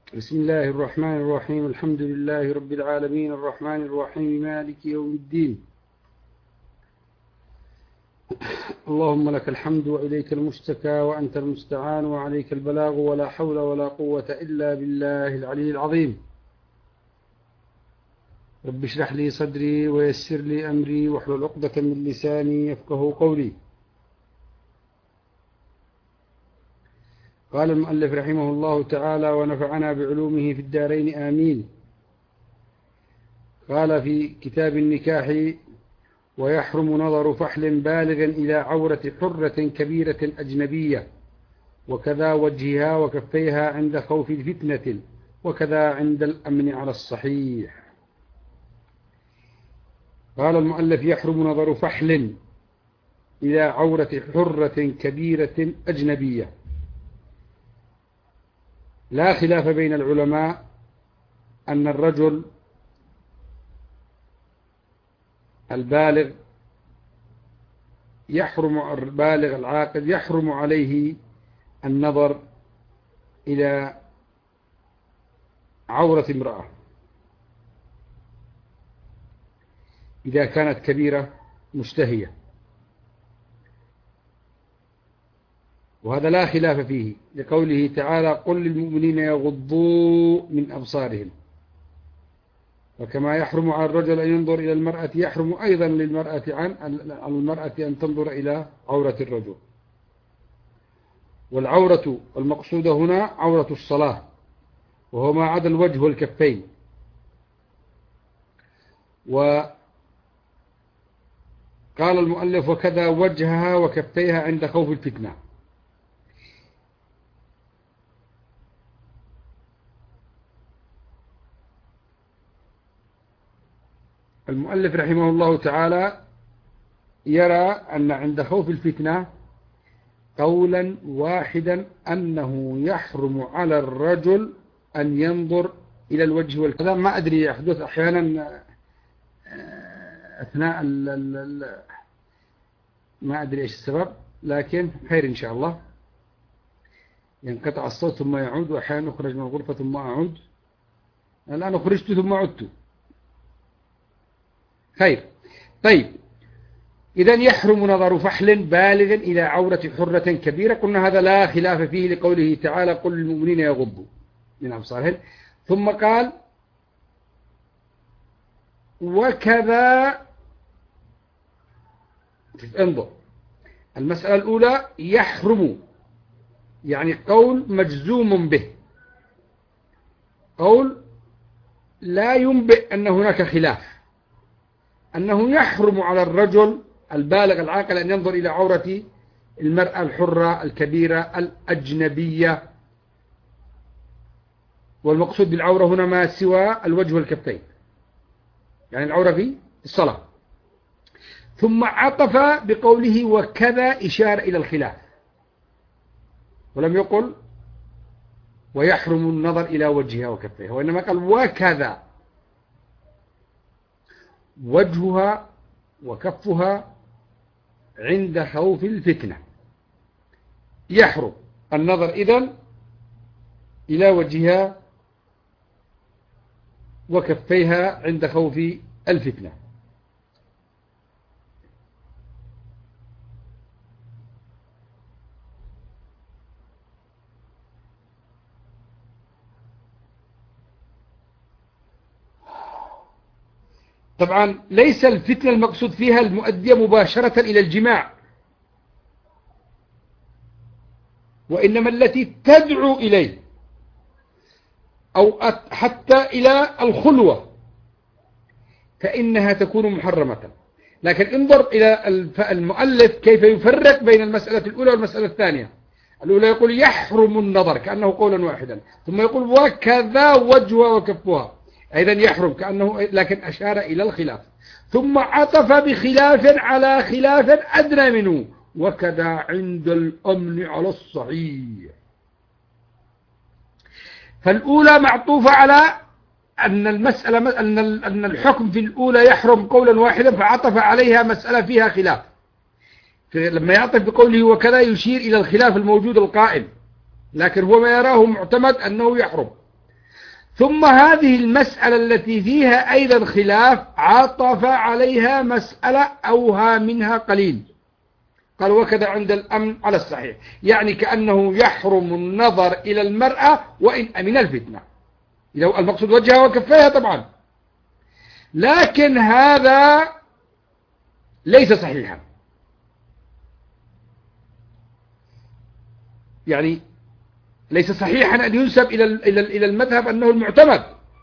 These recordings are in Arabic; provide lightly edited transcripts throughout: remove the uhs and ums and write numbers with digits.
بسم الله الرحمن الرحيم. الحمد لله رب العالمين الرحمن الرحيم مالك يوم الدين. اللهم لك الحمد وإليك المشتكى وأنت المستعان وعليك البلاغ ولا حول ولا قوة إلا بالله العلي العظيم. رب اشرح لي صدري ويسر لي أمري واحلل عقدة من لساني يفقه قولي. قال المؤلف رحمه الله تعالى ونفعنا بعلومه في الدارين آمين. قال في كتاب النكاح: ويحرم نظر فحل بالغ إلى عورة حرة كبيرة أجنبية، وكذا وجهها وكفيها عند خوف الفتنة، وكذا عند الأمن على الصحيح. قال المؤلف: يحرم نظر فحل إلى عورة حرة كبيرة أجنبية. لا خلاف بين العلماء أن الرجل البالغ البالغ العاقل يحرم عليه النظر إلى عورة امرأة إذا كانت كبيرة مشتهية، وهذا لا خلاف فيه لقوله تعالى: قل للمؤمنين يغضوا من أبصارهم. وكما يحرم على الرجل أن ينظر إلى المرأة، يحرم أيضا للمرأة على المرأة أن تنظر إلى عورة الرجل. والعورة المقصودة هنا عورة الصلاة، وهو ما عدا الوجه والكفين. وقال المؤلف: وكذا وجهها وكفيها عند خوف الفتنة. المؤلف رحمه الله تعالى يرى أن عند خوف الفتنة قولا واحدا أنه يحرم على الرجل أن ينظر إلى الوجه والكذا. ما أدري، يحدث أحيانا أثناء ما أدري إيش السبب، لكن خير إن شاء الله. ينقطع الصوت ثم يعود، وأحيانا أخرج من الغرفة ثم أعود. الآن خرجت ثم عدت. خير. طيب، إذن يحرم نظر فحل بالغ إلى عورة حرة كبيرة. قلنا هذا لا خلاف فيه لقوله تعالى: قل للمؤمنين يغضوا من أبصارهم. ثم قال: وكذا. انظر، المسألة الأولى يحرم، يعني قول مجزوم به، قول لا ينبئ أن هناك خلاف، أنه يحرم على الرجل البالغ العاقل أن ينظر إلى عورة المرأة الحرة الكبيرة الأجنبية. والمقصود بالعورة هنا ما سوى الوجه والكفين، يعني العورة في الصلاة. ثم عطف بقوله وكذا إشارة إلى الخلاف، ولم يقل ويحرم النظر إلى وجهها وكفيها، وإنما قال وكذا وجهها وكفها عند خوف الفتنة. يحرم النظر إذن إلى وجهها وكفيها عند خوف الفتنة. طبعا ليس الفتنة المقصود فيها المؤدية مباشرة إلى الجماع، وإنما التي تدعو إليه، أو حتى إلى الخلوة، فإنها تكون محرمة. لكن انظر إلى المؤلف كيف يفرق بين المسألة الأولى والمسألة الثانية. الأولى يقول يحرم النظر كأنه قولا واحدا، ثم يقول وكذا وجهها وكفها، أيضا يحرم كأنه، لكن أشار إلى الخلاف. ثم عطف بخلاف على خلاف أدنى منه، وكذا عند الأمن على الصحيح. فالأولى معطوفة على أن المسألة أن الحكم في الأولى يحرم قولا واحدا، فعطف عليها مسألة فيها خلاف. لما يعطف بقوله وكذا يشير إلى الخلاف الموجود القائم، لكن هو ما يراه معتمد أنه يحرم. ثم هذه المسألة التي فيها أيضا خلاف عطف عليها مسألة أوهى منها قليل، قال وكذا عند الأمن على الصحيح، يعني كأنه يحرم النظر إلى المرأة وإن أمن الفتنة، لو المقصود وجهها وكفيها طبعا، لكن هذا ليس صحيحا، يعني ليس صحيحا أن ينسب إلى المذهب أنه المعتمد،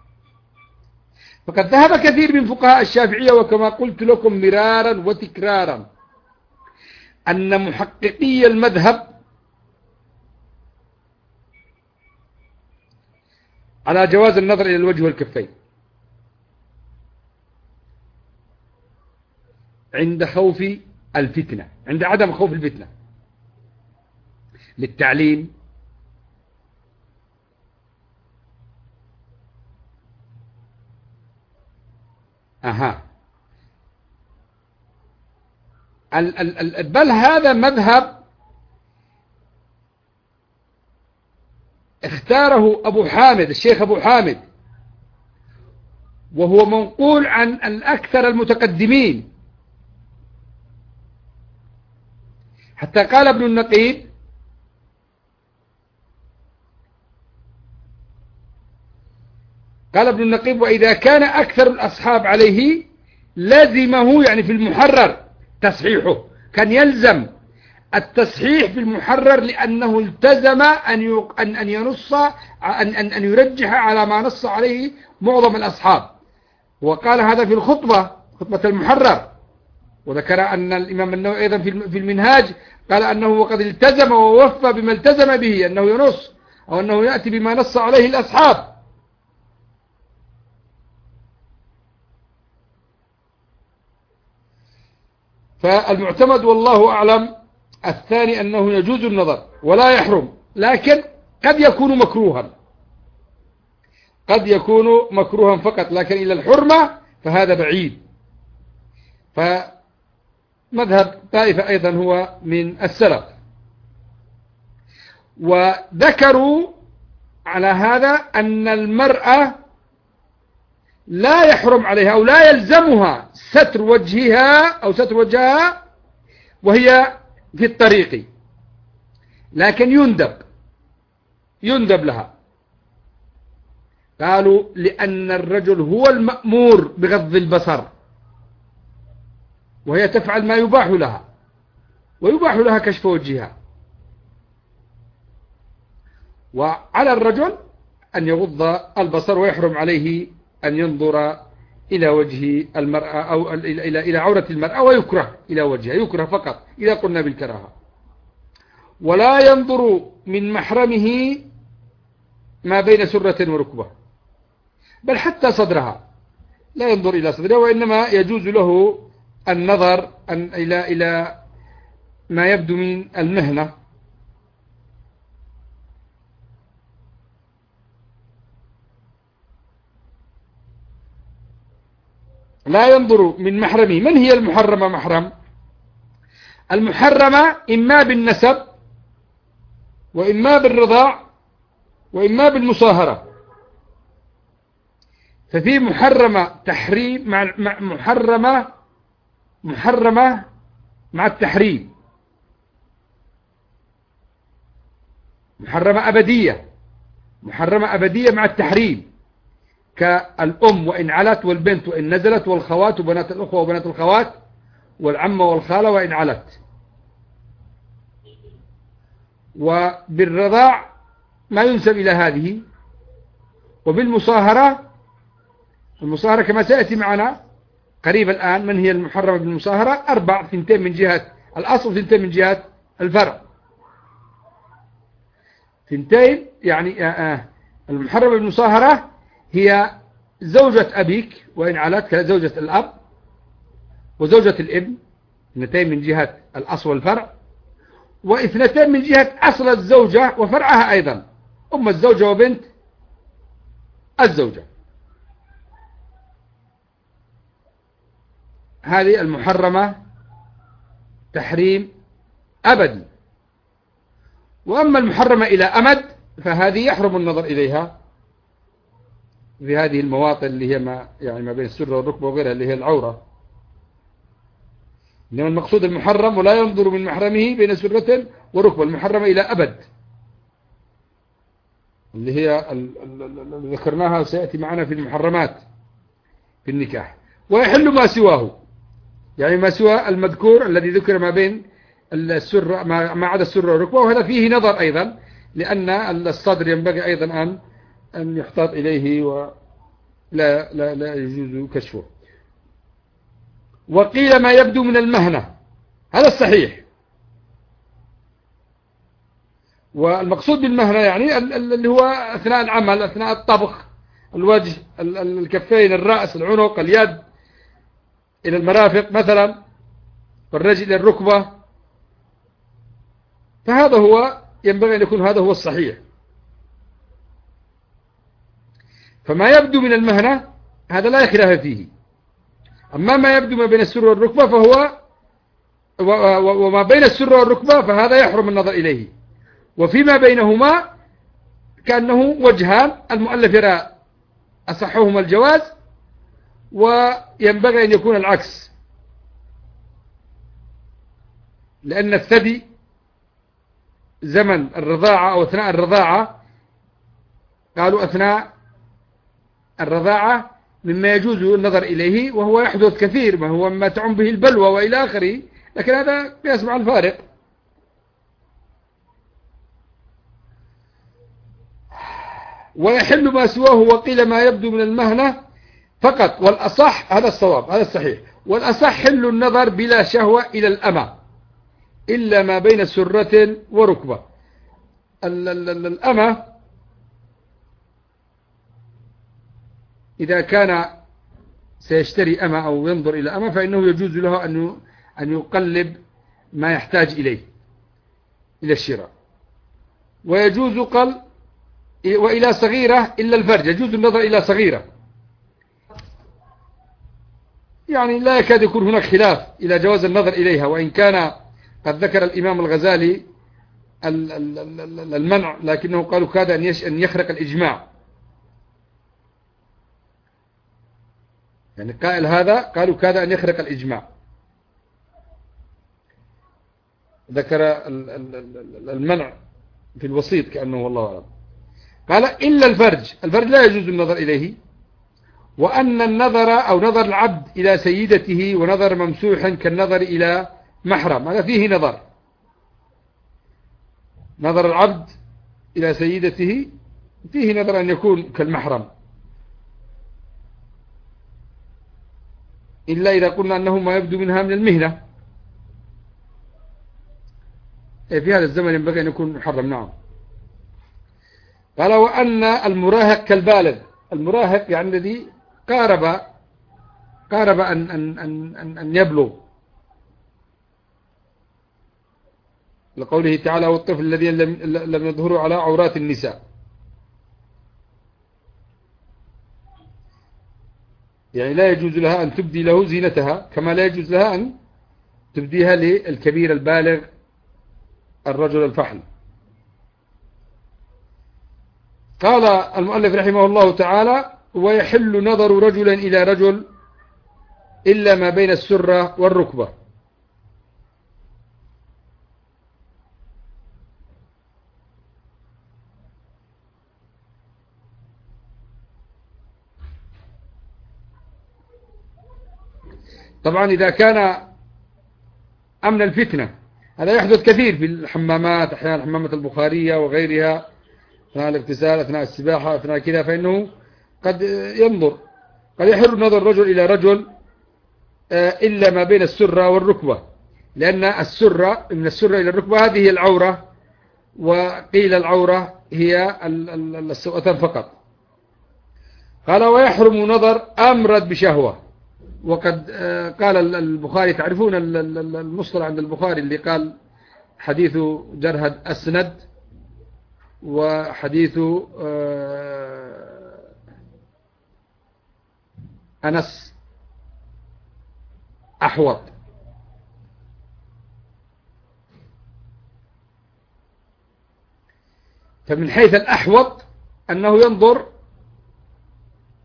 فقد ذهب كثير من فقهاء الشافعية وكما قلت لكم مرارا وتكرارا أن محققي المذهب على جواز النظر إلى الوجه والكفين عند خوف الفتنة، عند عدم خوف الفتنة للتعليم بل هذا مذهب اختاره أبو حامد الشيخ أبو حامد، وهو منقول عن الأكثر المتقدمين، حتى قال ابن النقيب وإذا كان أكثر الأصحاب عليه لازمه، يعني في المحرر تصحيحه، كان يلزم التصحيح في المحرر لأنه التزم أن ينص أن يرجح على ما نص عليه معظم الأصحاب، وقال هذا في خطبة المحرر، وذكر أن الإمام النووي أيضا في المنهاج قال أنه وقد التزم ووفى بما التزم به، أنه ينص أو أنه يأتي بما نص عليه الأصحاب. فالمعتمد والله أعلم الثاني أنه يجوز النظر ولا يحرم، لكن قد يكون مكروها فقط، لكن إلى الحرمة فهذا بعيد. فمذهب طائفة أيضا هو من السلف، وذكروا على هذا أن المرأة لا يحرم عليها أو لا يلزمها ستر وجهها أو ستر وجهها وهي في الطريق، لكن يندب لها. قالوا لأن الرجل هو المأمور بغض البصر، وهي تفعل ما يباح لها، ويباح لها كشف وجهها، وعلى الرجل أن يغض البصر ويحرم عليه أن ينظر إلى وجه المرأة أو إلى عورة المرأة، ويكره إلى وجهها، يكره فقط إذا قلنا بالكراهة. ولا ينظر من محرمه ما بين سرة وركبة، بل حتى صدرها لا ينظر إلى صدرها، وإنما يجوز له النظر إلى ما يبدو من المهنة، لا ينظر من محرمه. من هي المحرمة محرم؟ المحرمة إما بالنسب، وإما بالرضاع، وإما بالمصاهرة. ففي محرمة تحريم مع محرمة مع التحريم، محرمة أبدية مع التحريم، كالأم وإن علت، والبنت وإن نزلت، والخوات وبنات الأخوة وبنات الخوات، والعمة والخالة وإن علت. وبالرضاع ما ينسب إلى هذه. وبالمصاهرة، المصاهرة كما سيأتي معنا قريب الآن، من هي المحرمة بالمصاهرة؟ 4، 2 من جهة الأصل، 2 من جهة الفرع. 2 يعني المحرمة بالمصاهرة هي زوجة أبيك وإن علت، كزوجة الأب، وزوجة الابن، 2 من جهة الأصل والفرع، و2 من جهة أصل الزوجة وفرعها أيضا، أم الزوجة وبنت الزوجة. هذه المحرمة تحريم أبدي. وأما المحرمة إلى أمد فهذه يحرم النظر إليها، في هذه المواطن اللي هي ما بين السرة والركبة وغيرها اللي هي العورة. إنما المقصود المحرم ولا ينظر من محرمه بين سرة وركبة، المحرمة إلى أبد اللي هي اللي ذكرناها سيأتي معنا في المحرمات في النكاح. ويحل ما سواه، يعني ما سوى المذكور الذي ذكر ما بين السرة ما عدا السرة والركبة، وهذا فيه نظر أيضا لأن الصدر ينبغي أيضا أن يحتاط إليه ولا لا يجوز كشفه. وقيل ما يبدو من المهنة، هذا الصحيح. والمقصود بالمهنة يعني اللي هو أثناء العمل، أثناء الطبخ، الوجه، الكفين، الرأس، العنق، اليد إلى المرافق مثلا، والرجل إلى الركبة، فهذا هو ينبغي أن يكون هذا هو الصحيح. فما يبدو من المهنة هذا لا خلاف فيه. أما ما يبدو ما بين السرة والركبة فهو وما بين السرة والركبة فهذا يحرم النظر إليه. وفيما بينهما كأنه وجهان، المؤلف يرى أصحهما الجواز، وينبغي أن يكون العكس، لأن الثدي زمن الرضاعة أو أثناء الرضاعة، قالوا أثناء الرضاعة مما يجوز النظر إليه، وهو يحدث كثير ما هو ما تعم به البلوى وإلى آخره، لكن هذا قياس مع الفارق. ويحل ما سواه، وقيل ما يبدو من المهنة فقط، والأصح هذا الصواب، هذا الصحيح، والأصح حل النظر بلا شهوة إلى الأمة إلا ما بين سرة وركبة. الأمة إذا كان سيشتري أمة أو ينظر إلى أمة فإنه يجوز له أن يقلب ما يحتاج إليه إلى الشراء. ويجوز وإلى صغيرة إلا الفرج، يجوز النظر إلى صغيرة، يعني لا يكاد يكون هناك خلاف إلى جواز النظر إليها، وإن كان قد ذكر الإمام الغزالي المنع، لكنه قالوا كاد أن يخرق الإجماع، يعني قائل هذا قالوا كاد أن يخرق الإجماع، ذكر المنع في الوسيط كأنه والله أعلم. قال إلا الفرج لا يجوز النظر إليه، وأن النظر أو نظر العبد إلى سيدته ونظر ممسوح كالنظر إلى محرم، هذا فيه نظر العبد إلى سيدته فيه نظر أن يكون كالمحرم، إلا إذا قلنا أنه ما يبدو منها من المهنة، في هذا الزمن ينبغي أن يكون محرم. نعم. قال وأن المراهق كالبالغ، المراهق يعني الذي قارب أن يبلغ، لقوله تعالى والطفل الذين لم يظهروا على عورات النساء، يعني لا يجوز لها أن تبدي له زينتها كما لا يجوز لها أن تبديها للكبير البالغ الرجل الفحل. قال المؤلف رحمه الله تعالى ويحل نظر رجل إلى رجل إلا ما بين السرة والركبة. طبعا إذا كان أمن الفتنة، هذا يحدث كثير في الحمامات، أحيانا الحمامات البخارية وغيرها، أثناء الاغتسال، أثناء السباحة، أثناء كذا، فإنه قد يحر نظر رجل إلى رجل إلا ما بين السرة والركبة، لأن السرة من السرة إلى الركبة هذه هي العورة، وقيل العورة هي السوأتان فقط. قال ويحرم نظر أمرد بشهوة، وقد قال البخاري، تعرفون المصطلح عند البخاري اللي قال حديث جرهد أسند وحديث أنس أحوط. فمن حيث الأحوط أنه ينظر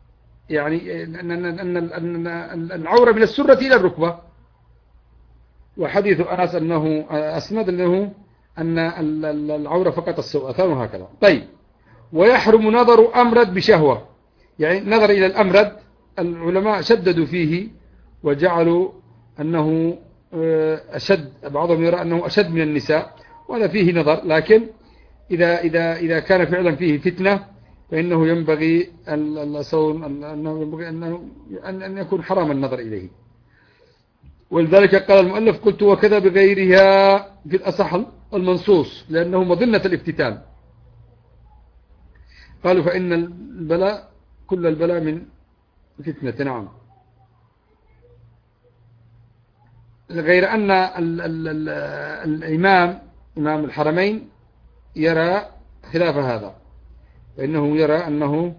يعني أن العورة من السرة إلى الركبة. وحديث أنس أنه أسند أنه أن العورة فقط السوأتان وهكذا. طيب، ويحرم نظر أمرد بشهوة، يعني نظر إلى الأمرد العلماء شددوا فيه وجعلوا أنه أشد، بعضهم يرى أنه أشد من النساء، وهذا فيه نظر، لكن إذا كان فعلا فيه فتنة فإنه ينبغي أن يكون حرام النظر إليه. ولذلك قال المؤلف: قلت وكذا بغيرها في الأصح المنصوص، لأنه مظنة الافتتان. قالوا فإن البلاء كل البلاء من فتنة. نعم. غير أن إمام الحرمين يرى خلاف هذا، فإنه يرى أنه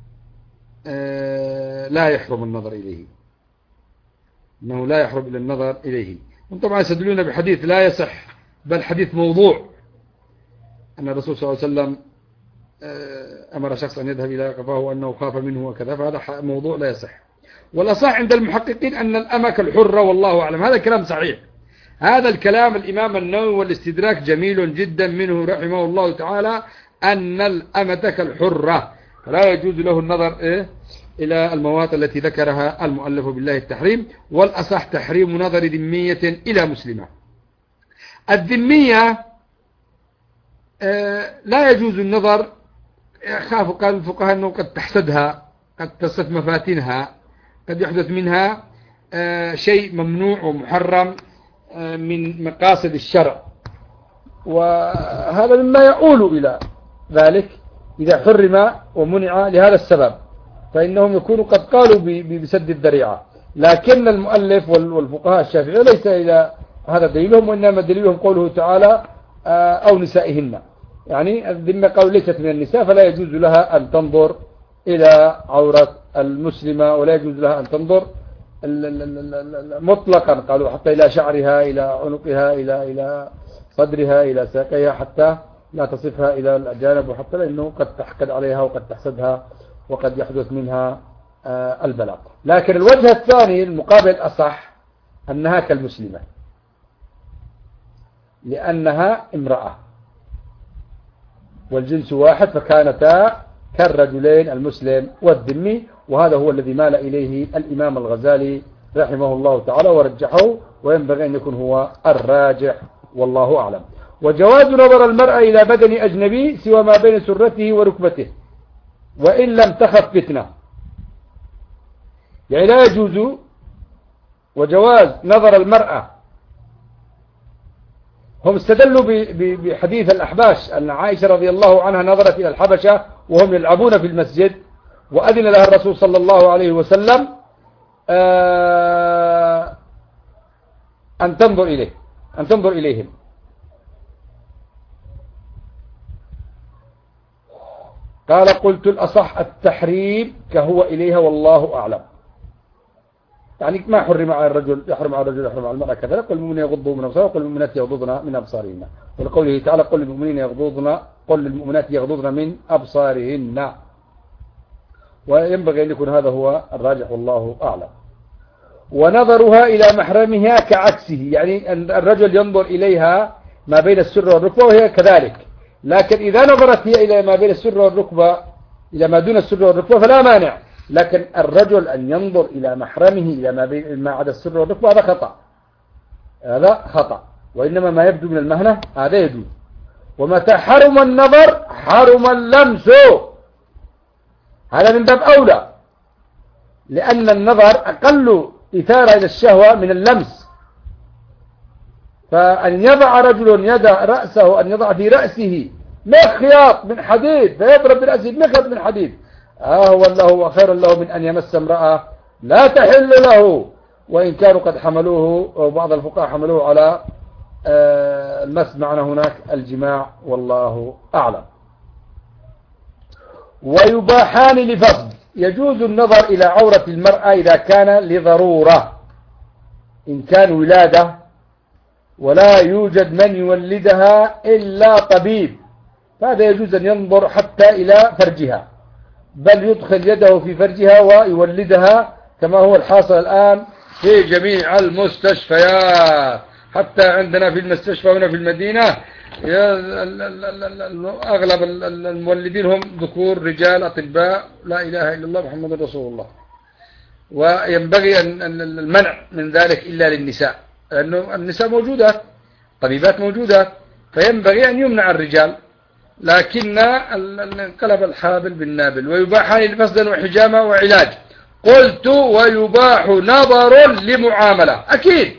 لا يحرم النظر إليه، أنه لا يحرم إلى النظر إليه. طبعا يستدلون بحديث لا يصح، بل حديث موضوع، أن الرسول صلى الله عليه وسلم أمر شخص أن يذهب إلى قفاه وأنه خاف منه وكذا، فهذا موضوع لا يصح. والأصح عند المحققين أن الأمة كالحرة، والله أعلم. هذا الكلام صحيح، هذا الكلام الإمام النووي والاستدراك جميل جدا منه رحمه الله تعالى، أن الأمة كالحرة، فلا يجوز له النظر إلى المواد التي ذكرها المؤلف بالله التحريم. والأصح تحريم نظر ذمية إلى مسلمة. الذمية لا يجوز النظر، قال الفقهاء أنه قد تحسدها، قد تصف مفاتنها، قد يحدث منها شيء ممنوع ومحرم من مقاصد الشرع، وهذا مما يؤول إلى ذلك إذا حرم ومنع لهذا السبب، فإنهم يكونوا قد قالوا بسد الذريعة. لكن المؤلف والفقهاء الشافعية ليس إلى هذا دليلهم، وإنما دليلهم قوله تعالى أو نسائهن، يعني الذمة قالوا ليست من النساء، فلا يجوز لها أن تنظر إلى عورة المسلمة، ولا يجوز لها أن تنظر مطلقا، قالوا حتى إلى شعرها، إلى عنقها، إلى صدرها، إلى ساقيها، حتى لا تصفها إلى الأجانب، وحتى لأنه قد تحقد عليها وقد تحسدها وقد يحدث منها البلاء. لكن الوجه الثاني المقابل أصح، أنها كالمسلمة، لأنها امرأة والجنس واحد، فكانتا كالرجلين المسلم والذمي، وهذا هو الذي مال إليه الإمام الغزالي رحمه الله تعالى ورجحه، وينبغي أن يكون هو الراجح، والله أعلم. وجواز نظر المرأة إلى بدن أجنبي سوى ما بين سرته وركبته وإن لم تخف فتنة، يعني لا يجوز. وجواز نظر المرأة، هم استدلوا بحديث الأحباش أن عائشة رضي الله عنها نظرت إلى الحبشة وهم يلعبون في المسجد، وأذن لها الرسول صلى الله عليه وسلم أن تنظر إليهم. قال: قلت الأصح التحريم كهو إليها والله أعلم. يعني ما حرم على الرجل يحرم على الرجل يحرم على المرأة كذا. قل المؤمنين يغضوا من أبصارهم، وقل المؤمنات يغضضن من أبصارهن. ولقوله تعالى: قل للمؤمنات يغضضن من أبصارهن. وينبغي أن يكون هذا هو الراجح والله أعلم. ونظرها إلى محرمها كعكسه، يعني أن الرجل ينظر إليها ما بين السرة والركبة وهي كذلك، لكن إذا نظرت هي إلى ما بين السرة والركبة، إلى ما دون السرة والركبة، فلا مانع. لكن الرجل أن ينظر إلى محرمه إلى ما عدا السرة والركبة، هذا خطأ، وإنما ما يبدو من المهنة هذا يجوز. ومتى حرم النظر حرم اللمس، هذا من باب أولى، لأن النظر أقل إثارة إلى الشهوة من اللمس. فأن يضع رجل رأسه، أن يضع في رأسه مخيط من حديد فيضرب برأسه مخيط من حديد، هو له وخير له من أن يمس امرأة لا تحل له، وإن كانوا قد حملوه، أو بعض الفقهاء حملوه على المس، معنى هناك الجماع، والله أعلم. ويباحان لفضل، يجوز النظر إلى عورة المرأة إذا كان لضرورة، إن كان ولادة ولا يوجد من يولدها إلا طبيب، فهذا يجوز أن ينظر حتى إلى فرجها. بل يدخل يده في فرجها ويولدها كما هو الحاصل الآن في جميع المستشفيات. حتى عندنا في المستشفى هنا في المدينة أغلب المولدين هم ذكور رجال أطباء، لا إله إلا الله محمد رسول الله. وينبغي أن المنع من ذلك إلا للنساء، لأنه النساء موجودة، طبيبات موجودة، فينبغي أن يمنع الرجال. لكن انقلب الحابل بالنابل. ويباحان لفصل وحجامة وعلاج. قلت ويباح نظر لمعاملة. أكيد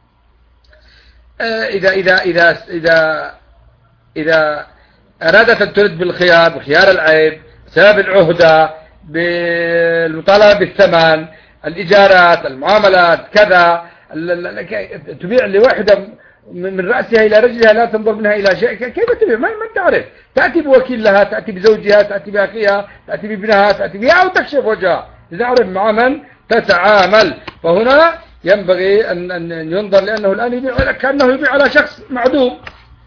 إذا أرادت أن ترد بالخيار بخيار العيب بسبب العهدة بالمطالبة بالثمن الإيجارات المعاملات كذا، تبيع لوحدة من رأسها إلى رجلها لا تنظر منها إلى شيء، كيف تبيع؟ ما تعرف. تأتي بوكيل لها، تأتي بزوجها، تأتي بأخيها، تأتي بابنها، تأتي بها أو تكشف وجهها لنعرف مع من تتعامل. فهنا ينبغي أن ينظر، لأنه الآن يبيع كأنه يبيع على شخص معدوم.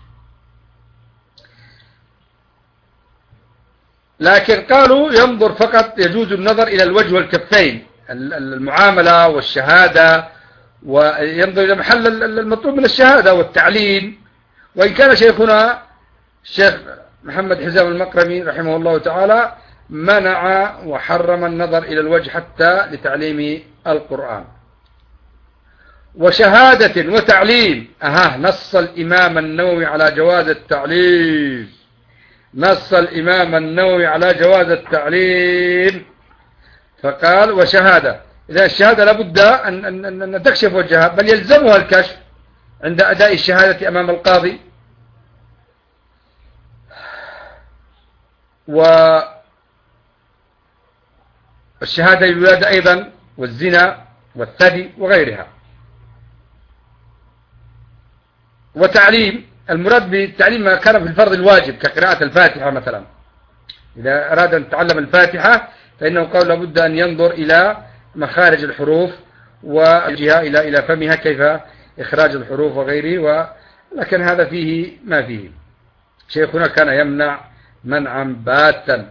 لكن قالوا ينظر فقط، يجوز النظر إلى الوجه والكفين، المعاملة والشهادة، وينظر إلى محل المطلوب من الشهادة والتعليم. وإن كان شيخنا الشيخ محمد حزام المقرمي رحمه الله تعالى منع وحرم النظر إلى الوجه حتى لتعليم القرآن. وشهادة وتعليم، نص الإمام النووي على جواز التعليم، نص الإمام النووي على جواز التعليم، فقال وشهادة. إذا الشهادة لابد أن تكشف وجهها، بل يلزمها الكشف عند أداء الشهادة أمام القاضي. والشهادة للولادة أيضا، والزنا والثدي وغيرها. وتعليم، المراد بالتعليم ما كان في الفرض الواجب كقراءة الفاتحة مثلا. إذا أراد أن يتعلم الفاتحة فإنه قال لابد أن ينظر إلى مخارج الحروف وجهها إلى فمها كيف إخراج الحروف وغيره. لكن هذا فيه ما فيه. شيخنا كان يمنع منعا باتا.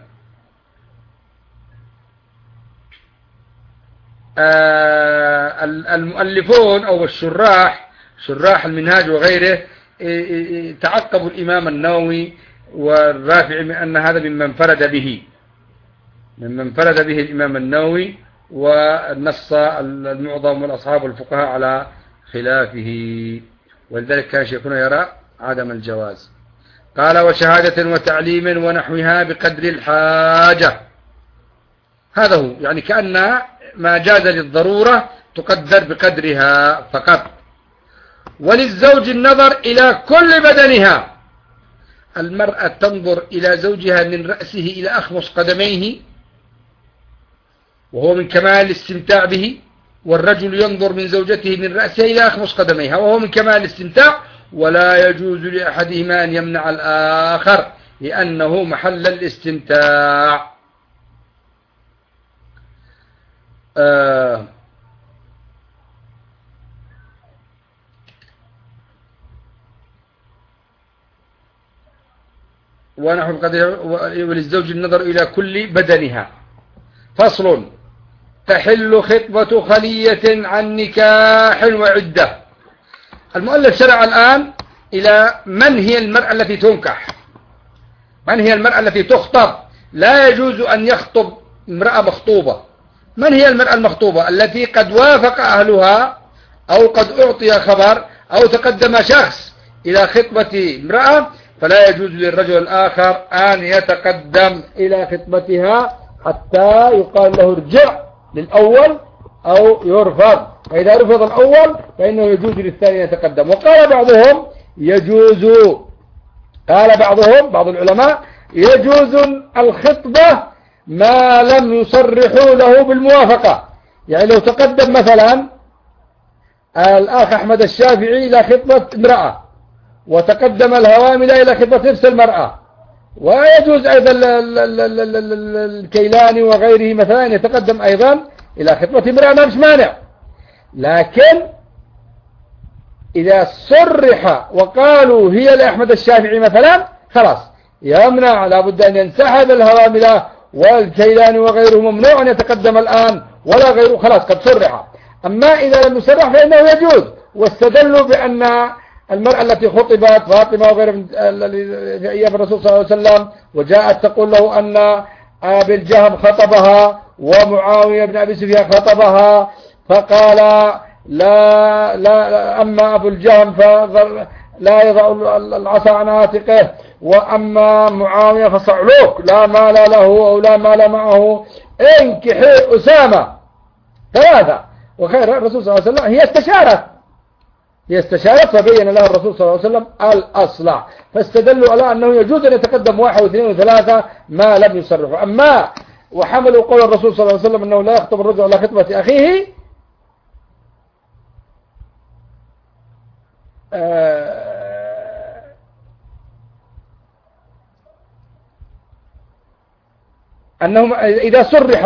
المؤلفون أو الشراح، شراح المنهاج وغيره، تعقبوا الإمام النووي والرافعي من أن هذا ممن انفرد به الإمام النووي، والنص المعظم والأصحاب والفقهاء على خلافه، ولذلك كان شيخنا يرى عدم الجواز. قال وشهادة وتعليم ونحوها بقدر الحاجة. هذا هو، يعني كأن ما جاز للضرورة تقدر بقدرها فقط. وللزوج النظر إلى كل بدنها. المرأة تنظر إلى زوجها من رأسه إلى أخمص قدميه، وهو من كمال الاستمتاع به. والرجل ينظر من زوجته من رأسها إلى أخمص قدميها، وهو من كمال الاستمتاع. ولا يجوز لأحدهما أن يمنع الآخر، لأنه محل الاستمتاع. ونحو بقدر. وللزوج النظر إلى كل بدنها. فصل. تحل خطبة خلية عن نكاح وعدة. المؤلف شرع الآن إلى من هي المرأة التي تنكح، من هي المرأة التي تخطب. لا يجوز أن يخطب امرأة مخطوبة. من هي المرأة المخطوبة؟ التي قد وافق أهلها، أو قد أعطي خبر، أو تقدم شخص إلى خطبة امرأة، فلا يجوز للرجل الآخر أن يتقدم إلى خطبتها حتى يقال له ارجع للأول أو يرفض. فإذا رفض الأول فإنه يجوز للثاني يتقدم. وقال بعضهم يجوز، قال بعض العلماء يجوز الخطبة ما لم يصرحوا له بالموافقة. يعني لو تقدم مثلا الأخ أحمد الشافعي إلى خطبة امرأة، وتقدم الهواملة إلى خطبة نفس المرأة، ويجوز أيضا الكيلاني وغيره مثلا يتقدم أيضا إلى خطبة امرأة، ما فيش مانع. لكن إذا صرح وقالوا هي لأحمد الشافعي مثلا، خلاص يمنع، لابد أن ينسحب الهواملة والكيلاني وغيره ممنوع أن يتقدم الآن ولا غيره، خلاص قد صرح. أما إذا لم يصرح فإنه يجوز. واستدلوا بأن المرأة التي خطبت فاطمة وغيرها في أيام الرسول صلى الله عليه وسلم وجاءت تقول له أن أبي الجهم خطبها ومعاوية بن أبي سفيان خطبها، فقال لا أما أبو الجهم لا يضع العصا عن عاتقه، وأما معاوية فصعلوك لا مال له أو لا مال معه، انكحي أسامة ثلاثة. وخير الرسول صلى الله عليه وسلم هي استشارت فبين لها الرسول صلى الله عليه وسلم الأصلح، فاستدلوا على أنه يجوز أن يتقدم واحد واثنين وثلاثة ما لم يصرحوا. أما وحملوا قول الرسول صلى الله عليه وسلم أنه لا يخطب الرجل على خطبة أخيه، أنهم إذا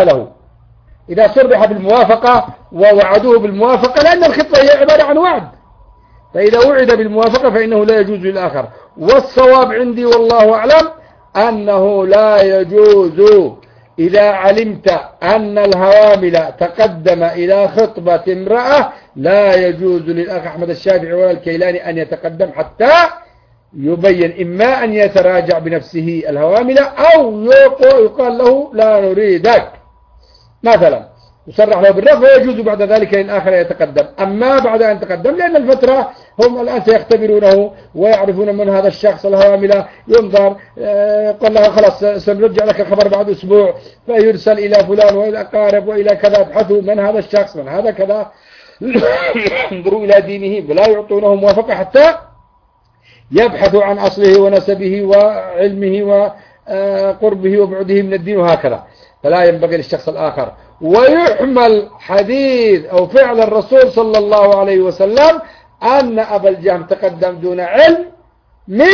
صرح بالموافقة ووعدوه بالموافقة، لأن الخطبة هي عبارة عن وعد، فإذا وعد بالموافقة فإنه لا يجوز للآخر. والصواب عندي والله أعلم أنه لا يجوز إذا علمت أن الهوامل تقدم إلى خطبة امرأة، لا يجوز للأخ أحمد الشافعي ولا الكيلاني أن يتقدم حتى يبين إما أن يتراجع بنفسه الهوامل أو يقال له لا نريدك مثلا، يصرح له بالرفض، ويجوز بعد ذلك للآخر يتقدم. أما بعد أن تقدم، لأن الفترة هم الآن سيختبرونه ويعرفون من هذا الشخص، الهوامل ينظر، قال له خلاص سنرجع لك الخبر بعد أسبوع، فيرسل إلى فلان وإلى أقارب وإلى كذا، ابحثوا من هذا الشخص من هذا كذا، انظروا إلى دينه، ولا يعطونه موافقة حتى يبحثوا عن أصله ونسبه وعلمه وقربه وبعده من الدين وهكذا. فلا ينبغي للشخص الآخر. ويحمل حديث أو فعل الرسول صلى الله عليه وسلم أن أبا الجهم تقدم دون علم من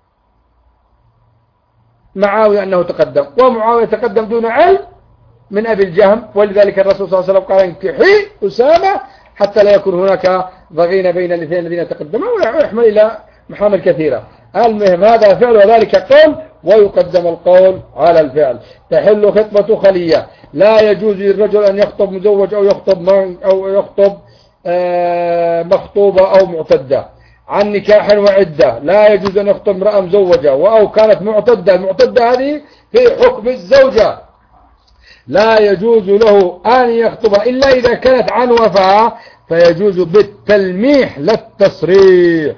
معاوية أنه تقدم، ومعاوية تقدم دون علم من أبي الجهم، ولذلك الرسول صلى الله عليه وسلم قال انكحي أسامة حتى لا يكون هناك ضغين بين الاثنين الذين تقدموا، ويحمل إلى محامل كثيرة. المهم هذا فعل وذلك قول، ويقدم القول على الفعل. تحل خطبة خلية، لا يجوز للرجل أن يخطب مزوج أو يخطب مخطوبة أو معتدة عن نكاح وعدة. لا يجوز أن يخطب امرأة مزوجة أو كانت معتدة. المعتدة هذه في حكم الزوجة، لا يجوز له أن يخطب إلا إذا كانت عن وفاة، فيجوز بالتلميح لا التصريح.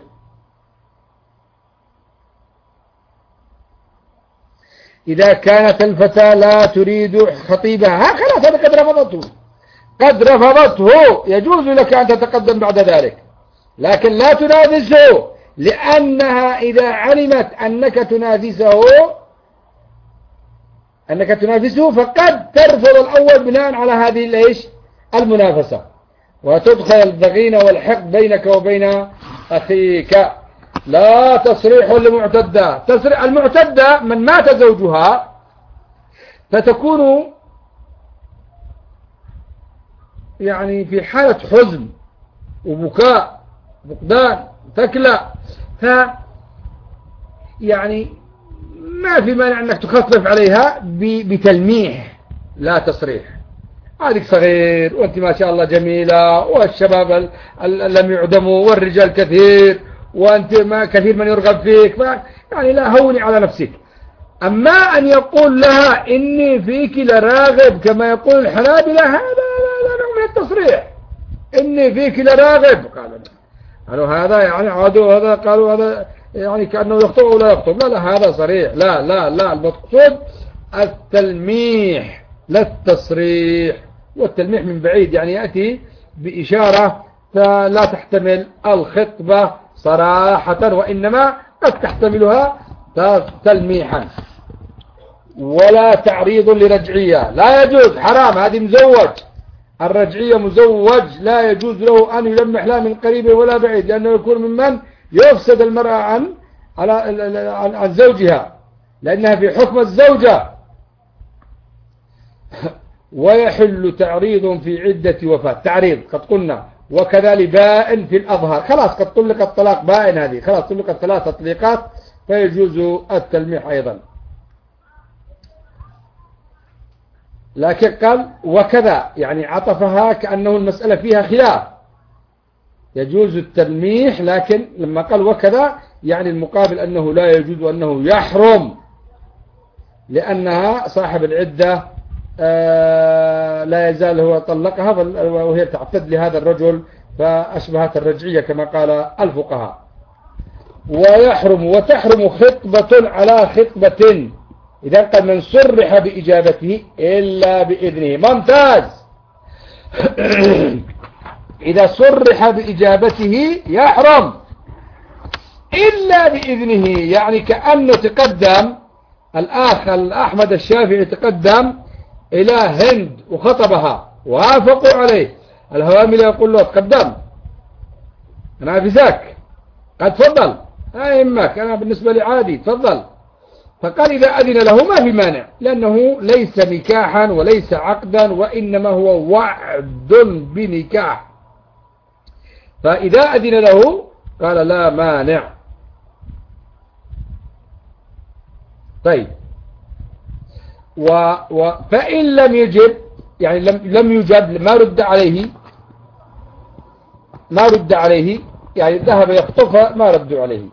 إذا كانت الفتاة لا تريد خطيبها، خلاص هذا قد رفضته يجوز لك أن تتقدم بعد ذلك، لكن لا تنافسه، لأنها إذا علمت أنك تنافسه فقد ترفض الأول بناء على هذه المنافسة، وتدخل الضغين والحقد بينك وبين أخيك. لا تصريح لمعتدة. تصريح المعتدة من مات زوجها فتكون يعني في حالة حزن وبكاء فقدان تكلى، يعني ما في مانع أنك تخفف عليها بتلميح لا تصريح. هذيك صغير وأنت ما شاء الله جميلة، والشباب لم يعدموا والرجال كثير، وأنت ما كثير من يرغب فيك، يعني لا هوني على نفسك. أما أن يقول لها إني فيك لراغب كما يقول الحنابلة، هذا لا نوع من التصريح. إني فيك لراغب، قالوا هذا يعني عادوا، هذا قالوا هذا يعني كأنه يخطب أو لا يخطب. لا هذا صريح. لا المقصود التلميح لا التصريح. والتلميح من بعيد يعني يأتي بإشارة فلا تحتمل الخطبة صراحة، وإنما قد تحتملها تلميحا. ولا تعريض لرجعية، لا يجوز، حرام، هذه مزوج. الرجعية مزوج لا يجوز له أن يلمح لا من قريب ولا بعيد، لأنه يكون ممن يفسد المرأة عن زوجها، لأنها في حكم الزوجة. ويحل تعريض في عدة وفاة، تعريض قد قلنا، وكذلك بائن في الأظهر، خلاص قد طلق الطلاق بائن، هذه خلاص طلقت 3 تطليقات، فيجوز التلميح أيضا. لكن قال وكذا، يعني عطفها كأنه المسألة فيها خلاف، يجوز التلميح، لكن لما قال وكذا يعني المقابل أنه لا يجوز وأنه يحرم، لأنها صاحب العدة لا يزال هو طلقها وهي تعتد لهذا الرجل، فأشبهت الرجعية كما قال الفقهاء. وتحرم خطبة على خطبة، إذا قال من صرح بإجابته إلا بإذنه. ممتاز. إذا صرح بإجابته يحرم إلا بإذنه، يعني كأنه تقدم الأخ أحمد الشافعي تقدم إلى هند وخطبها وافقوا عليه، الهوامل يقول له تقدم أنا عفزاك قد تفضل أهمك أنا بالنسبة لي عادي تفضل. فقال إذا أذن له ما في مانع، لأنه ليس نكاحا وليس عقدا، وإنما هو وعد بنكاح، فإذا أذن له قال لا مانع. طيب فإن لم يجب، يعني لم يجب، ما رد عليه يعني ذهب يخطفها ما ردوا عليه.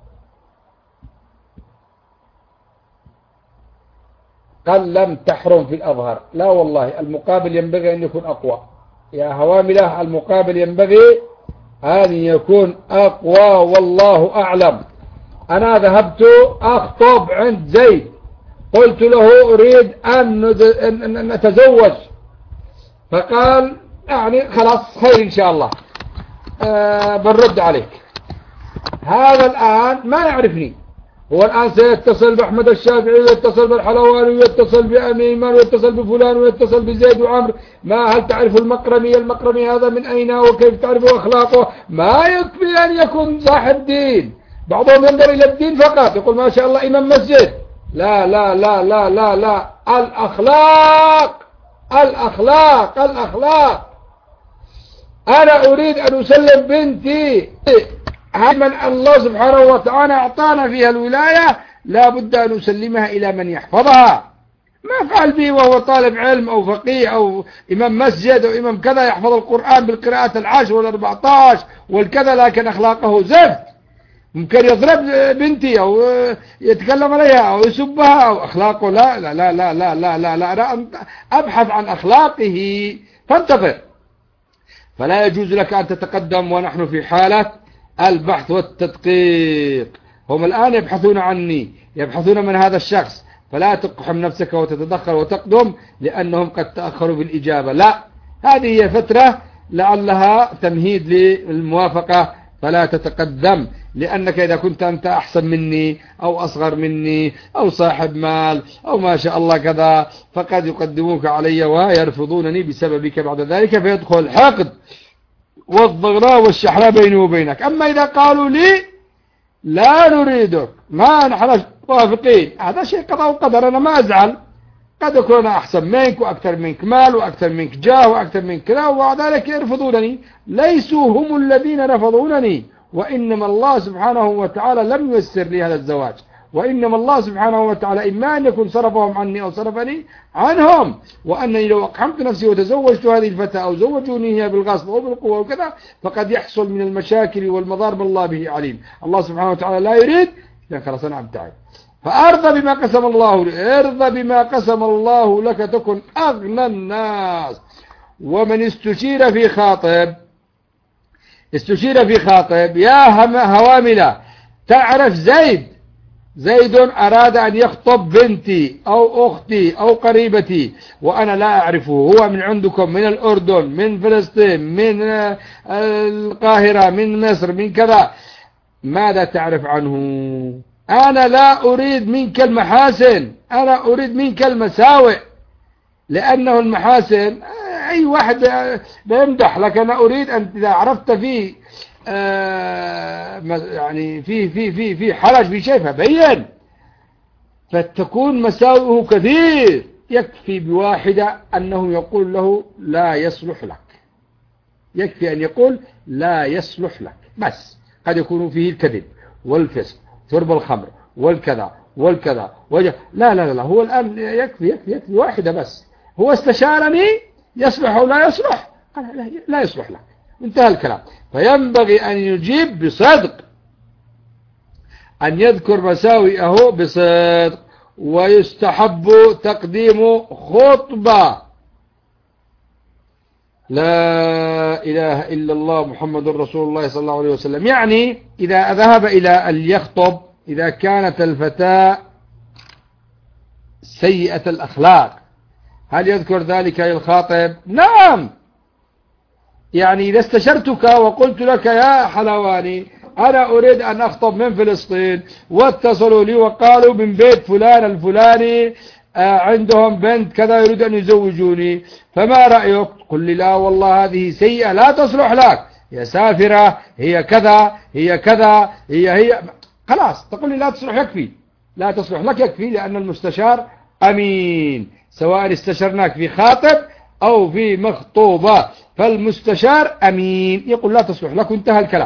قال لم تحرم في الأظهر، لا والله المقابل ينبغي أن يكون أقوى يا هوامله، المقابل ينبغي أن يكون أقوى والله أعلم. أنا ذهبت أخطب عند زيد، قلت له أريد أن نتزوج، فقال يعني خلاص خير إن شاء الله بنرد عليك. هذا الآن ما يعرفني، هو الآن سيتصل بأحمد الشافعي ويتصل بالحلواني ويتصل بأميمان ويتصل بفلان ويتصل بزيد وعمر، هل تعرف المقرمي هذا من أين وكيف تعرف أخلاقه؟ ما يكفي أن يكون صاحب دين، بعضهم ينظر إلى الدين فقط يقول ما شاء الله إمام مسجد، لا لا لا لا لا لا، الأخلاق الأخلاق الأخلاق. أنا أريد أن أسلم بنتي من الله سبحانه وتعالى أعطانا فيها الولاية، لا بد أن أسلمها إلى من يحفظها. ما فعل بي وهو طالب علم أو فقيه أو إمام مسجد أو إمام كذا يحفظ القرآن بالقراءة 10 وال14 والكذا، لكن أخلاقه زفت، ممكن يضرب بنتي أو يتكلم عليها أو يسبها أو أخلاقه لا لا لا لا لا لا لا, لا, لا أبحث عن أخلاقه فانتظر. فلا يجوز لك أن تتقدم ونحن في حالة البحث والتدقيق. هم الآن يبحثون عني، يبحثون من هذا الشخص، فلا تقحم نفسك وتتدخل وتقدم لأنهم قد تأخروا بالإجابة، لا، هذه هي فترة لعلها تمهيد للموافقة، فلا تتقدم، لأنك إذا كنت أنت أحسن مني أو أصغر مني أو صاحب مال أو ما شاء الله كذا فقد يقدموك علي ويرفضونني بسببك بعد ذلك، فيدخل الحقد والضغراء والشحناء بيني وبينك. أما إذا قالوا لي لا نريدك ما نحن موافقين، هذا شيء قضاء وقدر، أنا ما أزعل، قد أكون أحسن منك وأكثر منك مال وأكثر منك جاه وأكثر منك كذا، وبعد ذلك يرفضونني. ليسوا هم الذين رفضونني، وإنما الله سبحانه وتعالى لم ييسر لي هذا الزواج، وإنما الله سبحانه وتعالى إما أن يكون صرفهم عني أو صرفني عنهم، وأنني لو أقحمت نفسي وتزوجت هذه الفتاة أو زوجوني هي بالغصب أو بالقوة وكذا فقد يحصل من المشاكل والمضار ما الله به عليم. الله سبحانه وتعالى لا يريد، يعني خلاص أنا أبتعد. فأرضى بما قسم الله لك، ارضى بما قسم الله لك تكن أغنى الناس. ومن استشير في خاطب يا هواملة، تعرف زيد أراد أن يخطب بنتي أو أختي أو قريبتي وأنا لا أعرفه، هو من عندكم من الأردن من فلسطين من القاهرة من مصر من كذا، ماذا تعرف عنه؟ أنا لا أريد منك المحاسن، أنا أريد منك المساوئ، لأنه المحاسن أي واحد بيمدح لك، أنا أريد أن إذا عرفت فيه يعني في حرج في شيء فبين، فتكون مساوئه كثير. يكفي بواحدة أنه يقول له لا يصلح لك، يكفي أن يقول لا يصلح لك بس. قد يكون فيه الكذب والفسق شرب الخمر والكذا والكذا لا لا لا، هو الآن يكفي واحدة بس، هو استشارني يصلح أو لا يصلح؟ قال لا يصلح لك، انتهى الكلام. فينبغي أن يجيب بصدق، أن يذكر مساوئه بصدق، ويستحب تقديم خطبة لا إله إلا الله محمد رسول الله صلى الله عليه وسلم. يعني إذا ذهب إلى أن يخطب، إذا كانت الفتاة سيئة الأخلاق، هل يذكر ذلك للخاطب؟ نعم. يعني إذا استشرتك وقلت لك يا حلواني أنا أريد أن أخطب من فلسطين، واتصلوا لي وقالوا من بيت فلان الفلاني عندهم بنت كذا يريد أن يزوجوني، فما رأيك؟ قل لي لا والله هذه سيئة لا تصلح لك، هي سافرة، هي كذا، هي كذا، هي خلاص تقول لي لا تصلح، يكفي لا تصلح لك، يكفي، لأن المستشار أمين، سواء استشرناك في خاطب أو في مخطوبة، فالمستشار أمين يقول لا تصلح لك، انتهى الكلام.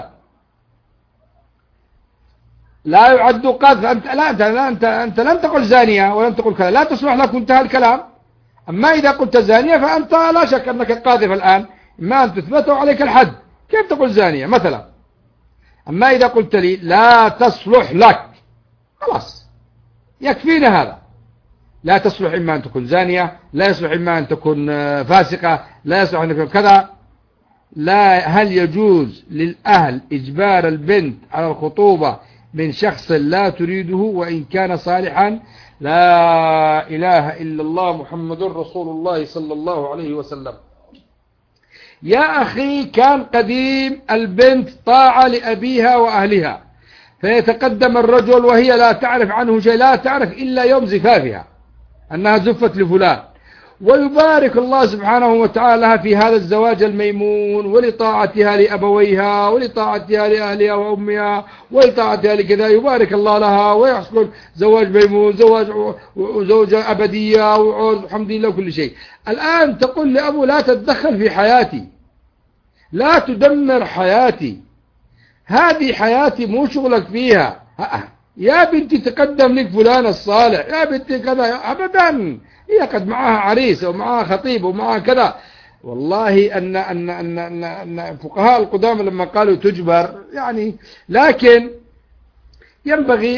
لا يعد قذف، أنت لن تقل زانية ولن تقل كذا، لا تصلح لك، انتهى الكلام. أما إذا قلت زانية فأنت لا شك أنك قاذف الآن، إما أن تثبت عليك الحد، كيف تقول زانية مثلا؟ أما إذا قلت لي لا تصلح لك، خلاص يكفينا هذا. لا تصلح إما أن تكون زانية، لا يصلح إما أن تكون فاسقة، لا يصلح أن تكون كذا. لا. هل يجوز للأهل إجبار البنت على الخطوبة من شخص لا تريده وإن كان صالحا؟ لا إله إلا الله محمد رسول الله صلى الله عليه وسلم. يا أخي كان قديم البنت طاعة لأبيها وأهلها، فيتقدم الرجل وهي لا تعرف عنه شيء، لا تعرف إلا يوم زفافها أنها زفت لفلان، ويبارك الله سبحانه وتعالى لها في هذا الزواج الميمون، ولطاعتها لأبويها، ولطاعتها لأهلها وأمها، ولطاعتها لكذا، يبارك الله لها ويحصل زواج ميمون، زوجة أبدية وعوز الحمد لله وكل شيء. الآن تقول لأبو لا تتدخل في حياتي، لا تدمر حياتي، هذه حياتي مو شغلك فيها. يا بنتي تقدم لك فلان الصالح، يا بنتي كذا، أبدا، هي قد معها عريس ومعها خطيب ومعها كذا. والله أن فقهاء القدامى لما قالوا تجبر يعني، لكن ينبغي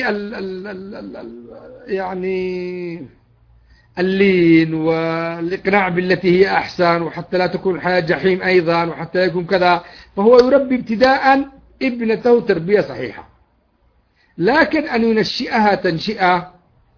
يعني اللين والإقناع بالتي هي أحسن، وحتى لا تكون الحياة جحيم أيضا، وحتى يكون كذا. فهو يربي ابتداء ابنته تربية صحيحة، لكن أن ينشئها تنشئة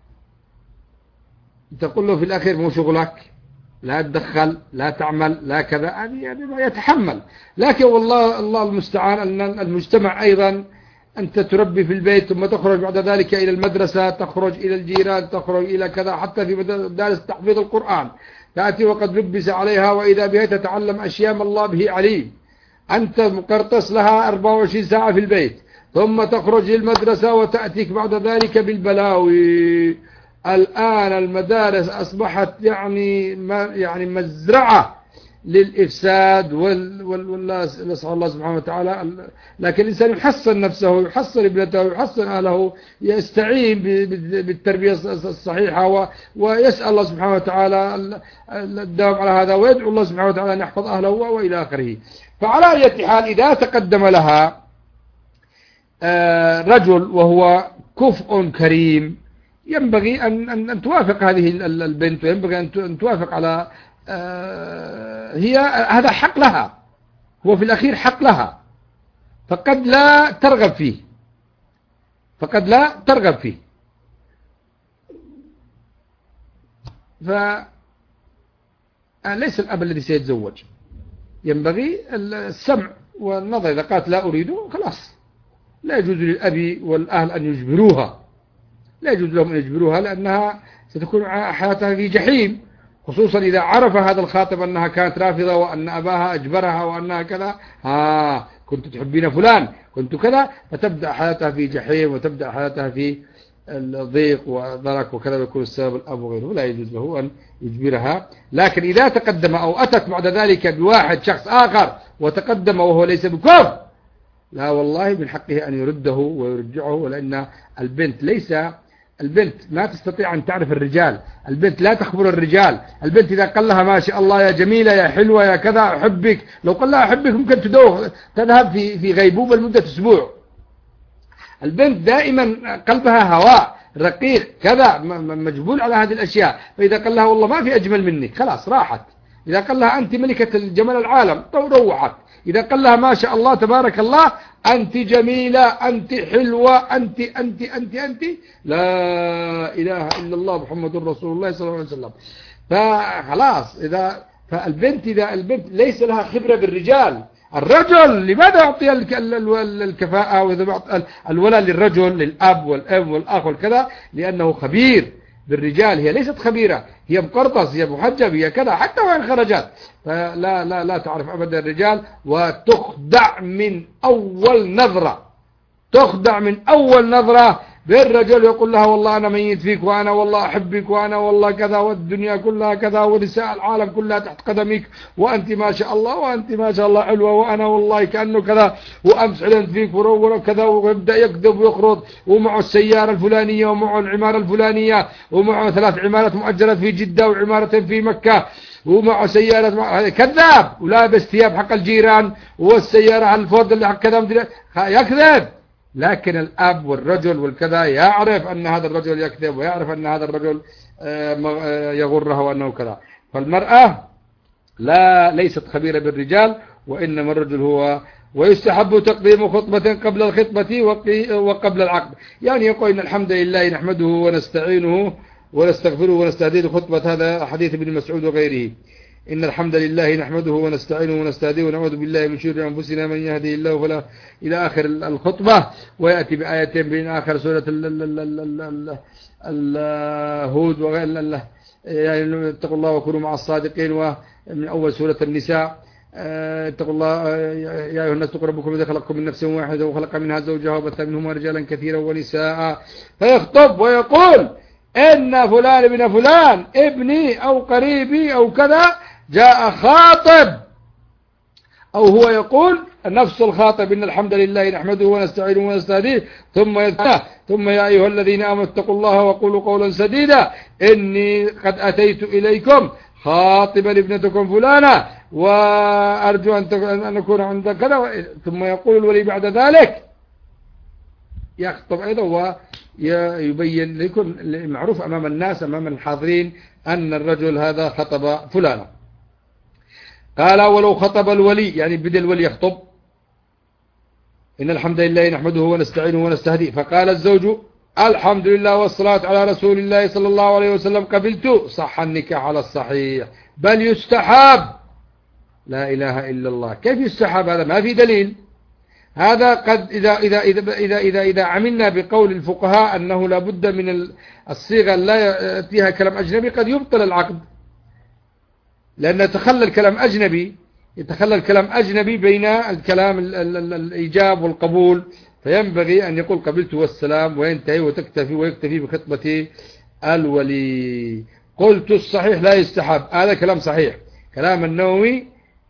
تقول له في الأخير مو شغلك، لا تدخل، لا تعمل، لا كذا، يعني يتحمل. لكن والله الله المستعان أن المجتمع أيضا أنت تربي في البيت ثم تخرج بعد ذلك إلى المدرسة، تخرج إلى الجيران، تخرج إلى كذا، حتى في مدارس تحفيظ القرآن تأتي وقد لبس عليها وإذا بها تتعلم أشياء ما الله به عليم، أنت مقرطس لها 24 ساعة في البيت، ثم تخرج للمدرسة وتأتيك بعد ذلك بالبلاوي. الآن المدارس أصبحت يعني مزرعة للإفساد نسأل الله سبحانه وتعالى. لكن الإنسان يحصن نفسه، يحصن ابنته، يحصن أهله، يستعين بالتربية الصحيحة، ويسأل الله سبحانه وتعالى الدوام على هذا، ويدعو الله سبحانه وتعالى أن يحفظ أهله وإلى آخره. فعلى أي حال إذا تقدم لها رجل وهو كفء كريم، ينبغي أن توافق هذه البنت، وينبغي أن توافق على هي هذا حق لها، هو في الأخير حق لها، فقد لا ترغب فيه، فقد لا ترغب فيه. فليس الأب الذي سيتزوج، ينبغي السمع والنظر. إذا قالت لا أريده خلاص، لا يجوز للأب والأهل أن يجبروها، لا يجوز لهم أن يجبروها، لأنها ستكون حياتها في جحيم، خصوصا إذا عرف هذا الخاطب أنها كانت رافضة وأن أباها أجبرها وأنها كذا، كنت تحبين فلان، كنت كذا، فتبدأ حياتها في جحيم، وتبدأ حياتها في الضيق وضرك وكذا، يكون السبب الأب وغيره. لا يجوز له أن يجبرها. لكن إذا تقدم أو أتت بعد ذلك بواحد شخص آخر وتقدم وهو ليس بكفر، لا والله من حقه أن يرده ويرجعه، لأن البنت ليس البنت ما تستطيع أن تعرف الرجال، البنت لا تخبر الرجال، البنت إذا قال لها ما شاء الله يا جميلة يا حلوة يا كذا أحبك، لو قال لها أحبك ممكن تذهب في غيبوبة لمدة أسبوع. البنت دائما قلبها هواء رقيق كذا مجبول على هذه الأشياء، فإذا قال لها والله ما في أجمل منك خلاص راحت، إذا قال لها أنت ملكة الجمال العالم روحت، إذا قال لها ما شاء الله تبارك الله أنت جميلة أنت حلوة أنت لا إله إلا الله محمد رسول الله صلى الله عليه وسلم. فخلاص إذا البنت ليس لها خبرة بالرجال، الرجل لماذا يعطي الكفاءة الولاء للرجل للأب والأم والأخ والكذا؟ لأنه خبير بالرجال، هي ليست خبيرة، هي مقرطس، هي محجب، هي كذا، حتى وإن خرجت فلا لا لا تعرف أبدا الرجال، وتخدع من أول نظرة، تخدع من أول نظرة بالرجل، يقول لها والله أنا ميت فيك، وأنا والله أحبك، وأنا والله كذا، والدنيا كلها كذا، ونساء العالم كلها تحت قدمك، وأنت ما شاء الله، وأنت ما شاء الله حلوة، وأنا والله كأنه كذا، وأمس حلمت فيك وكذا، ويبدأ يكذب ويخرط، ومعه السيارة الفلانية، ومعه العمارة الفلانية، ومعه 3 عمارات مؤجرات في جدة، وعمارة في مكة، ومعه سيارة كذاب، ولابس ثياب حق الجيران، والسيارة على الفورد اللي حق كذا، يكذب. لكن الأب والرجل والكذا يعرف أن هذا الرجل يكذب، ويعرف أن هذا الرجل يغره وأنه كذا. فالمرأة ليست خبيرة بالرجال، وإنما الرجل هو. ويستحب تقديم خطبة قبل الخطبة وقبل العقد، يعني يقول إن الحمد لله نحمده ونستعينه ونستغفره ونستهديه، خطبة هذا حديث ابن مسعود وغيره، إن الحمد لله نحمده ونستعينه ونستهديه ونعوذ بالله من شرور أنفسنا من يهدي الله فلا، إلى آخر الخطبة. ويأتي بآيتين بين آخر سورة الهود وغير يعني اتقوا الله وكونوا مع الصادقين، ومن أول سورة النساء اتقوا الله يا أيها الناس اتقوا ربكم الذي خلقكم من نفس واحدة وخلق منها زوجها وبث منهما رجالا كثيرا ونساء، فيخطب ويقول إن فلان ابن فلان ابني أو قريبي أو كذا جاء خاطب، أو هو يقول نفس الخاطب إن الحمد لله نحمده ونستعينه ونستهديه، ثم يا أيها الذين آمنوا اتقوا الله وقولوا قولا سديدا إني قد أتيت إليكم خاطبا ابنتكم فلانة وأرجو أن أكون عند كذا، ثم يقول الولي بعد ذلك يخطب أيضا ويبين لكم معروف أمام الناس أمام الحاضرين أن الرجل هذا خطب فلانا. قال ولو خطب الولي، يعني بدأ الولي يخطب إن الحمد لله نحمده ونستعينه ونستهديه، فقال الزوج الحمد لله والصلاة على رسول الله صلى الله عليه وسلم قبلت، صح النكاح على الصحيح، بل يستحاب. لا إله إلا الله، كيف يستحاب؟ هذا ما في دليل. هذا قد إذا عملنا بقول الفقهاء أنه لا بد من الصيغة لا يأتيها كلام أجنبي قد يبطل العقد، لأن يتخلل كلام أجنبي بين الكلام الإيجاب والقبول، فينبغي أن يقول قبلت والسلام وينتهي ويكتفي بخطبة الولي. قلت الصحيح لا يستحب، هذا كلام صحيح، كلام النووي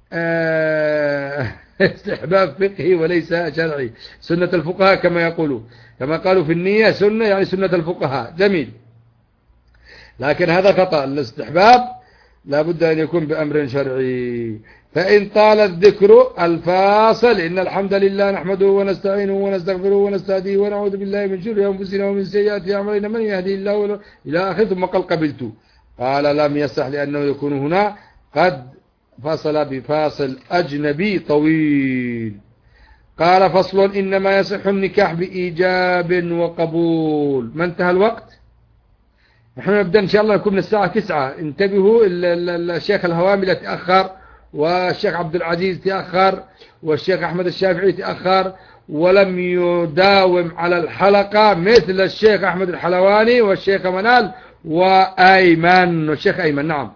استحباب فقهي وليس شرعي، سنة الفقهاء كما قالوا في النية سنة، يعني سنة الفقهاء، جميل. لكن هذا خطأ، الاستحباب لا بد أن يكون بأمر شرعي. فإن طال الذكر الفاصل إن الحمد لله نحمده ونستعينه ونستغفره ونستهديه ونعوذ بالله من شرور أنفسنا ومن سيئات أعمالنا من يهدي الله إلى آخره، ثم قال قبلت، قال لم يصح لأنه يكون هنا قد فصل بفاصل أجنبي طويل. قال فصل إنما يصح النكاح بإيجاب وقبول. ما انتهى الوقت؟ نحن نبدأ إن شاء الله نكون من الساعة 9. انتبهوا، الشيخ الهوامي تأخر، والشيخ عبد العزيز تأخر، والشيخ أحمد الشافعي تأخر، ولم يداوم على الحلقة مثل الشيخ أحمد الحلواني والشيخ منال وأيمن والشيخ أيمن. نعم،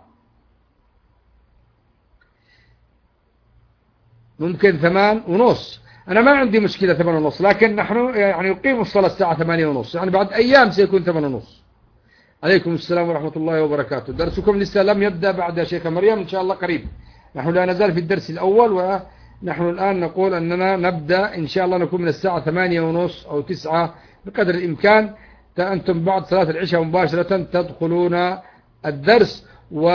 ممكن 8:30. أنا ما عندي مشكلة 8:30، لكن نحن يعني نقيم الصلاة الساعة 8:30، يعني بعد أيام سيكون 8:30. عليكم السلام ورحمة الله وبركاته. درسكم لسه لم يبدأ بعد شيخ مريم، إن شاء الله قريب. نحن لا نزال في الدرس الأول، ونحن الآن نقول أننا نبدأ إن شاء الله نكون من الساعة 8:30 أو 9 بقدر الإمكان. حتى أنتم بعد صلاة العشاء مباشرة تدخلون الدرس.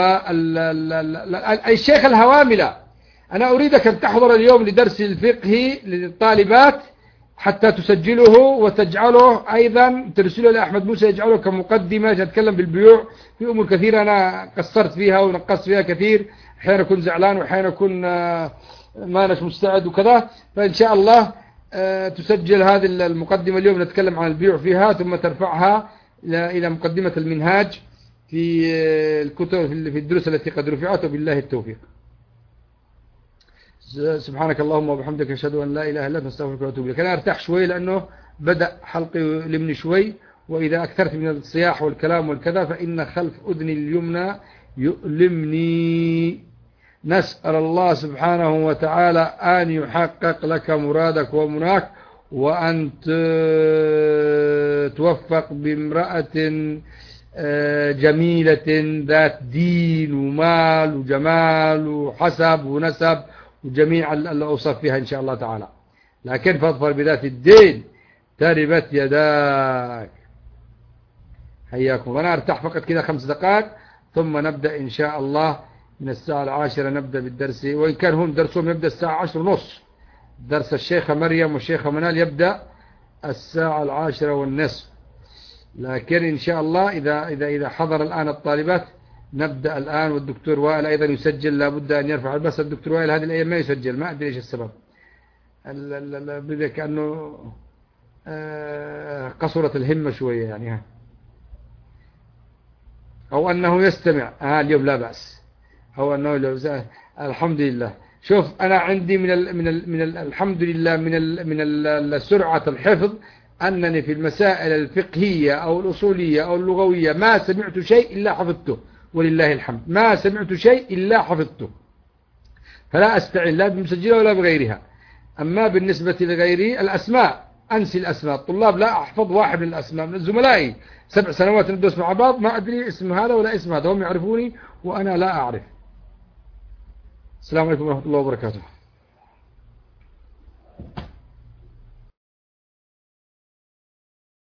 الشيخ الهواملة، أنا أريدك أن تحضر اليوم لدرس الفقه للطالبات حتى تسجله وتجعله أيضا ترسله لأحمد موسى يجعله كمقدمة تتكلم بالبيوع في أمور كثيرة أنا قصرت فيها ونقصت فيها كثير، أحيانا أكون زعلان وأحيانا أكون ما أنا مستعد وكذا. فإن شاء الله تسجل هذه المقدمة اليوم نتكلم عن البيوع فيها، ثم ترفعها إلى مقدمة المنهاج في الكتب في الدروس التي قد رفعت، وبالله التوفيق. سبحانك اللهم وبحمدك أشهد أن لا إله إلا أنت أستغفرك وأتوب إليك. أنا أرتاح شوي لأنه بدأ حلقي يلمني شوي، وإذا أكثرت من الصياح والكلام والكذا فإن خلف أذني اليمنى يؤلمني. نسأل الله سبحانه وتعالى أن يحقق لك مرادك ومناك، وأن توفق بامرأة جميلة ذات دين ومال وجمال وحسب ونسب وجميع الأوصاف فيها إن شاء الله تعالى، لكن فاظفر بذات الدين تربت يداك. حياكم. أنا أرتاح فقط كذا 5 دقائق ثم نبدأ إن شاء الله من الساعة 10 نبدأ بالدرس، وإن كان هم درسهم يبدأ الساعة 10:30. درس الشيخة مريم والشيخة منال يبدأ الساعة 10:30، لكن إن شاء الله إذا حضر الآن الطالبات نبدأ الآن. والدكتور وائل أيضا يسجل، لابد أن يرفع، بس الدكتور وائل هذه الأيام ما يسجل، ما أدري إيش السبب، كأنه قصرت الهمة شوية يعني، أو أنه يستمع اليوم لا بأس، أو أنه الحمد لله. شوف أنا عندي الحمد لله من سرعة الحفظ أنني في المسائل الفقهية أو الأصولية أو اللغوية ما سمعت شيء إلا حفظته، ولله الحمد ما سمعت شيء إلا حفظته، فلا أستعين لا بمسجلة ولا بغيرها. أما بالنسبة لغيري الأسماء أنسي الأسماء، الطلاب لا أحفظ واحد من الأسماء، من زملائي 7 سنوات ندرس مع بعض ما أدري اسم هذا ولا اسم هذا، هم يعرفوني وأنا لا أعرف. السلام عليكم ورحمة الله وبركاته.